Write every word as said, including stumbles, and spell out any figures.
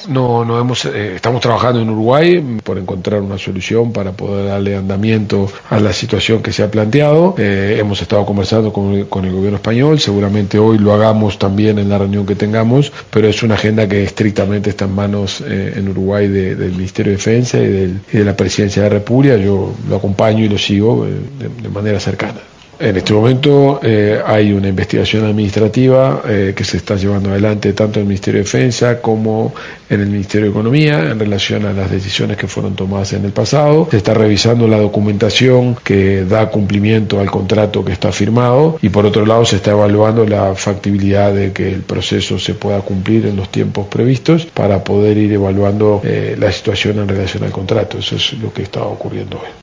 No, no hemos, eh, estamos trabajando en Uruguay por encontrar una solución para poder darle andamiento a la situación que se ha planteado. Eh, hemos estado conversando con, con el gobierno español, seguramente hoy lo hagamos también en la reunión que tengamos, pero es una agenda que estrictamente está en manos eh, en Uruguay de, del Ministerio de Defensa y, del, y de la Presidencia de la República. Yo lo acompaño y lo sigo eh, de, de manera cercana. En este momento eh, hay una investigación administrativa eh, que se está llevando adelante tanto en el Ministerio de Defensa como en el Ministerio de Economía en relación a las decisiones que fueron tomadas en el pasado. Se está revisando la documentación que da cumplimiento al contrato que está firmado y por otro lado se está evaluando la factibilidad de que el proceso se pueda cumplir en los tiempos previstos para poder ir evaluando eh, la situación en relación al contrato. Eso es lo que está ocurriendo hoy.